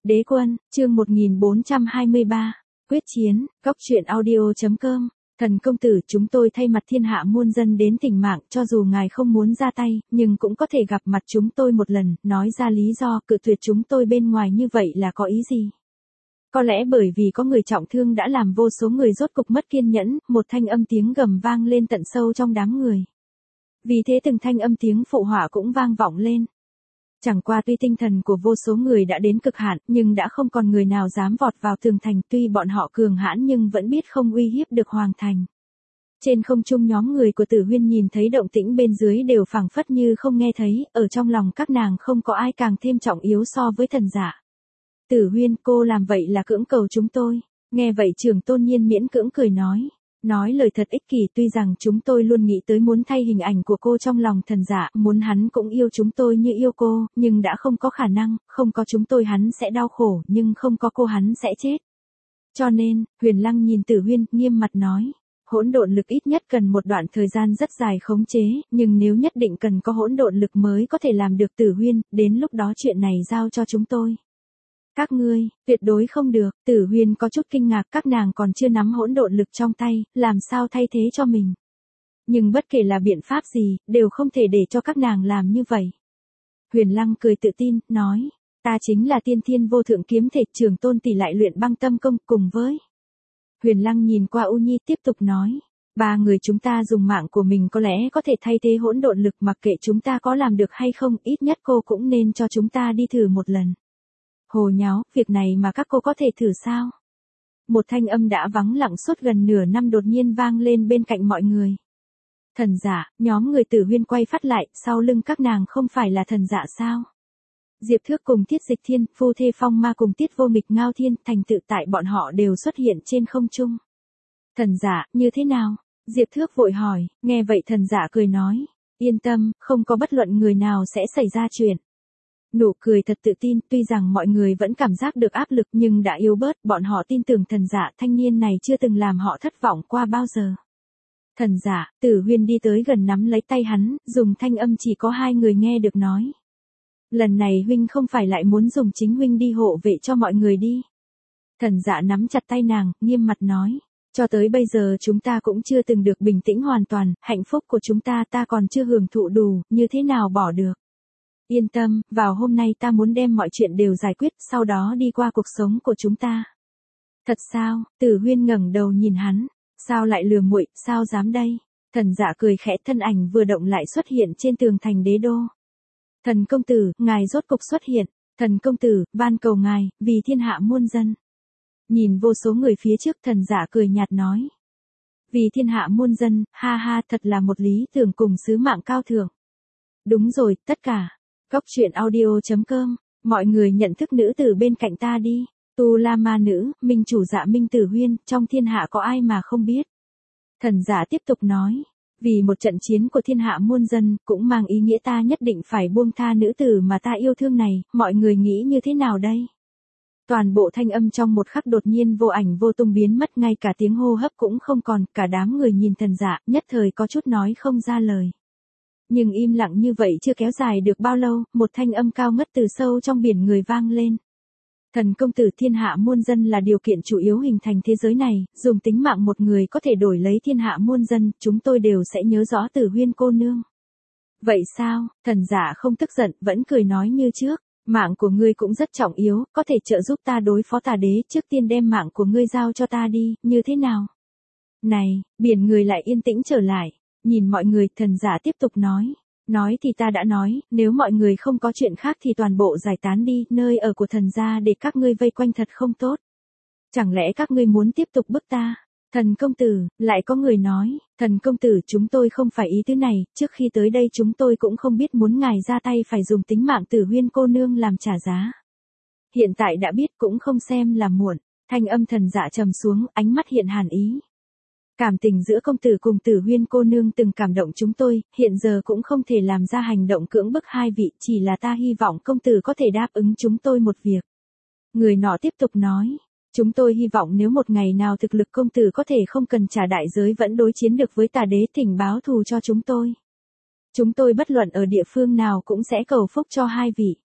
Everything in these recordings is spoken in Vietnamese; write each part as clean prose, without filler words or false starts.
Đế quân, chương 1423, quyết chiến, góc truyện audio.com. Thần công tử, chúng tôi thay mặt thiên hạ muôn dân đến tỉnh mạng, cho dù ngài không muốn ra tay, nhưng cũng có thể gặp mặt chúng tôi một lần, nói ra lý do cự tuyệt chúng tôi bên ngoài như vậy là có ý gì? Có lẽ bởi vì có người trọng thương đã làm vô số người rốt cục mất kiên nhẫn, một thanh âm tiếng gầm vang lên tận sâu trong đám người. Vì thế từng thanh âm tiếng phụ họa cũng vang vọng lên. Chẳng qua tuy tinh thần của vô số người đã đến cực hạn, nhưng đã không còn người nào dám vọt vào tường thành, tuy bọn họ cường hãn nhưng vẫn biết không uy hiếp được hoàng thành. Trên không trung nhóm người của Tử Huyên nhìn thấy động tĩnh bên dưới đều phảng phất như không nghe thấy, ở trong lòng các nàng không có ai càng thêm trọng yếu so với thần giả. Tử Huyên, cô làm vậy là cưỡng cầu chúng tôi. Nghe vậy Trường Tôn Nhiên miễn cưỡng cười nói lời thật ích kỷ, tuy rằng chúng tôi luôn nghĩ tới muốn thay hình ảnh của cô trong lòng thần giả, muốn hắn cũng yêu chúng tôi như yêu cô, nhưng đã không có khả năng, không có chúng tôi hắn sẽ đau khổ, nhưng không có cô hắn sẽ chết. Cho nên, Huyền Lăng nhìn Tử Huyên, nghiêm mặt nói, hỗn độn lực ít nhất cần một đoạn thời gian rất dài khống chế, nhưng nếu nhất định cần có hỗn độn lực mới có thể làm được Tử Huyên, đến lúc đó chuyện này giao cho chúng tôi. Các ngươi, tuyệt đối không được. Tử Huyên có chút kinh ngạc, các nàng còn chưa nắm hỗn độn lực trong tay, làm sao thay thế cho mình. Nhưng bất kể là biện pháp gì, đều không thể để cho các nàng làm như vậy. Huyền Lăng cười tự tin, nói, ta chính là tiên thiên vô thượng kiếm thể, Trường Tôn tỷ lại luyện băng tâm công cùng với. Huyền Lăng nhìn qua U Nhi tiếp tục nói, ba người chúng ta dùng mạng của mình có lẽ có thể thay thế hỗn độn lực, mặc kệ chúng ta có làm được hay không, ít nhất cô cũng nên cho chúng ta đi thử một lần. Hồ nháo, việc này mà các cô có thể thử sao? Một thanh âm đã vắng lặng suốt gần nửa năm đột nhiên vang lên bên cạnh mọi người. Thần giả, nhóm người Tử Huyên quay phát lại, sau lưng các nàng không phải là thần giả sao? Diệp Thước cùng Tiết Dịch Thiên, phu thê Phong Ma cùng Tiết Vô Mịch Ngao Thiên, thành tựu tại bọn họ đều xuất hiện trên không trung. Thần giả, như thế nào? Diệp Thước vội hỏi, nghe vậy thần giả cười nói, yên tâm, không có bất luận người nào sẽ xảy ra chuyện. Nụ cười thật tự tin, tuy rằng mọi người vẫn cảm giác được áp lực nhưng đã yếu bớt, bọn họ tin tưởng thần giả thanh niên này chưa từng làm họ thất vọng qua bao giờ. Thần giả, Tử Huyên đi tới gần nắm lấy tay hắn, dùng thanh âm chỉ có hai người nghe được nói. Lần này huynh không phải lại muốn dùng chính huynh đi hộ vệ cho mọi người đi. Thần giả nắm chặt tay nàng, nghiêm mặt nói. Cho tới bây giờ chúng ta cũng chưa từng được bình tĩnh hoàn toàn, hạnh phúc của chúng ta còn chưa hưởng thụ đủ, như thế nào bỏ được. Yên tâm, vào hôm nay ta muốn đem mọi chuyện đều giải quyết, sau đó đi qua cuộc sống của chúng ta. Thật sao? Tử Huyên ngẩng đầu nhìn hắn. Sao lại lừa muội, sao dám đây? Thần giả cười khẽ, thân ảnh vừa động lại xuất hiện trên tường thành đế đô. Thần công tử, ngài rốt cục xuất hiện. Thần công tử, van cầu ngài, vì thiên hạ muôn dân. Nhìn vô số người phía trước, thần giả cười nhạt nói. Vì thiên hạ muôn dân, ha ha, thật là một lý tưởng cùng sứ mạng cao thượng. Đúng rồi, tất cả. Góc truyện audio.com, mọi người nhận thức nữ tử bên cạnh ta đi. Tu La Ma nữ, minh chủ Dạ Minh Tử Huyên, trong thiên hạ có ai mà không biết. Thần giả tiếp tục nói, vì một trận chiến của thiên hạ muôn dân, cũng mang ý nghĩa ta nhất định phải buông tha nữ tử mà ta yêu thương này, mọi người nghĩ như thế nào đây? Toàn bộ thanh âm trong một khắc đột nhiên vô ảnh vô tung biến mất, ngay cả tiếng hô hấp cũng không còn, cả đám người nhìn thần giả, nhất thời có chút nói không ra lời. Nhưng im lặng như vậy chưa kéo dài được bao lâu, một thanh âm cao ngất từ sâu trong biển người vang lên. Thần công tử, thiên hạ muôn dân là điều kiện chủ yếu hình thành thế giới này, dùng tính mạng một người có thể đổi lấy thiên hạ muôn dân, chúng tôi đều sẽ nhớ rõ Tử Huyên cô nương. Vậy sao? Thần giả không tức giận, vẫn cười nói như trước, mạng của ngươi cũng rất trọng yếu, có thể trợ giúp ta đối phó tà đế, trước tiên đem mạng của ngươi giao cho ta đi, như thế nào? Này, biển người lại yên tĩnh trở lại. Nhìn mọi người, thần giả tiếp tục nói thì ta đã nói, nếu mọi người không có chuyện khác thì toàn bộ giải tán đi, nơi ở của thần gia để các ngươi vây quanh thật không tốt. Chẳng lẽ các ngươi muốn tiếp tục bức ta? Thần công tử, lại có người nói, thần công tử, chúng tôi không phải ý tứ này, trước khi tới đây chúng tôi cũng không biết muốn ngài ra tay phải dùng tính mạng Tử Huyên cô nương làm trả giá. Hiện tại đã biết cũng không xem là muộn. Thanh âm thần giả trầm xuống, ánh mắt hiện hàn ý. Cảm tình giữa công tử cùng Tử Huyên cô nương từng cảm động chúng tôi, hiện giờ cũng không thể làm ra hành động cưỡng bức hai vị, chỉ là ta hy vọng công tử có thể đáp ứng chúng tôi một việc. Người nọ tiếp tục nói, chúng tôi hy vọng nếu một ngày nào thực lực công tử có thể không cần trả đại giới vẫn đối chiến được với tà đế, thỉnh báo thù cho chúng tôi. Chúng tôi bất luận ở địa phương nào cũng sẽ cầu phúc cho hai vị.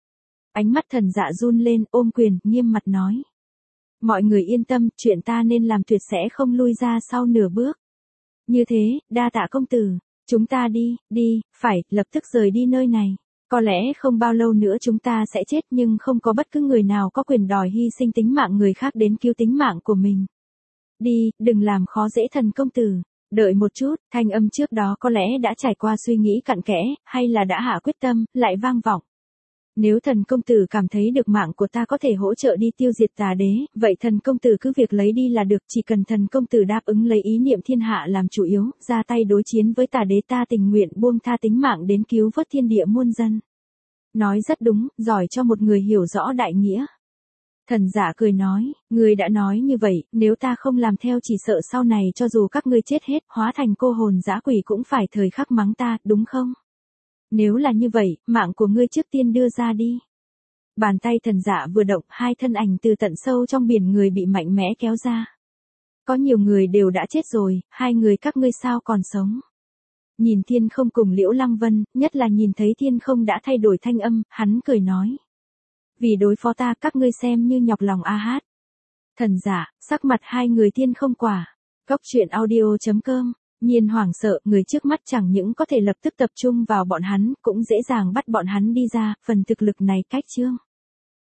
Ánh mắt Thần Dạ run lên, ôm quyền, nghiêm mặt nói. Mọi người yên tâm, chuyện ta nên làm tuyệt sẽ không lui ra sau nửa bước. Như thế, đa tạ công tử, chúng ta đi, phải, lập tức rời đi nơi này. Có lẽ không bao lâu nữa chúng ta sẽ chết nhưng không có bất cứ người nào có quyền đòi hy sinh tính mạng người khác đến cứu tính mạng của mình. Đi, đừng làm khó dễ thần công tử. Đợi một chút, thanh âm trước đó có lẽ đã trải qua suy nghĩ cặn kẽ, hay là đã hạ quyết tâm, lại vang vọng. Nếu thần công tử cảm thấy được mạng của ta có thể hỗ trợ đi tiêu diệt tà đế, vậy thần công tử cứ việc lấy đi là được, chỉ cần thần công tử đáp ứng lấy ý niệm thiên hạ làm chủ yếu, ra tay đối chiến với tà đế ta tình nguyện buông tha tính mạng đến cứu vớt thiên địa muôn dân. Nói rất đúng, giỏi cho một người hiểu rõ đại nghĩa. Thần Dạ cười nói, ngươi đã nói như vậy, nếu ta không làm theo chỉ sợ sau này cho dù các ngươi chết hết, hóa thành cô hồn dã quỷ cũng phải thời khắc mắng ta, đúng không? Nếu là như vậy, mạng của ngươi trước tiên đưa ra đi. Bàn tay Thần Dạ vừa động, hai thân ảnh từ tận sâu trong biển người bị mạnh mẽ kéo ra. Có nhiều người đều đã chết rồi, hai người các ngươi sao còn sống? Nhìn Thiên Không cùng Liễu Lăng Vân, nhất là nhìn thấy Thiên Không đã thay đổi thanh âm, hắn cười nói. Vì đối phó ta các ngươi xem như nhọc lòng a hát. Thần Dạ, sắc mặt hai người Thiên Không quả. Cóc truyện audio.com. Nhiên hoảng sợ, người trước mắt chẳng những có thể lập tức tập trung vào bọn hắn, cũng dễ dàng bắt bọn hắn đi ra, phần thực lực này cách trương.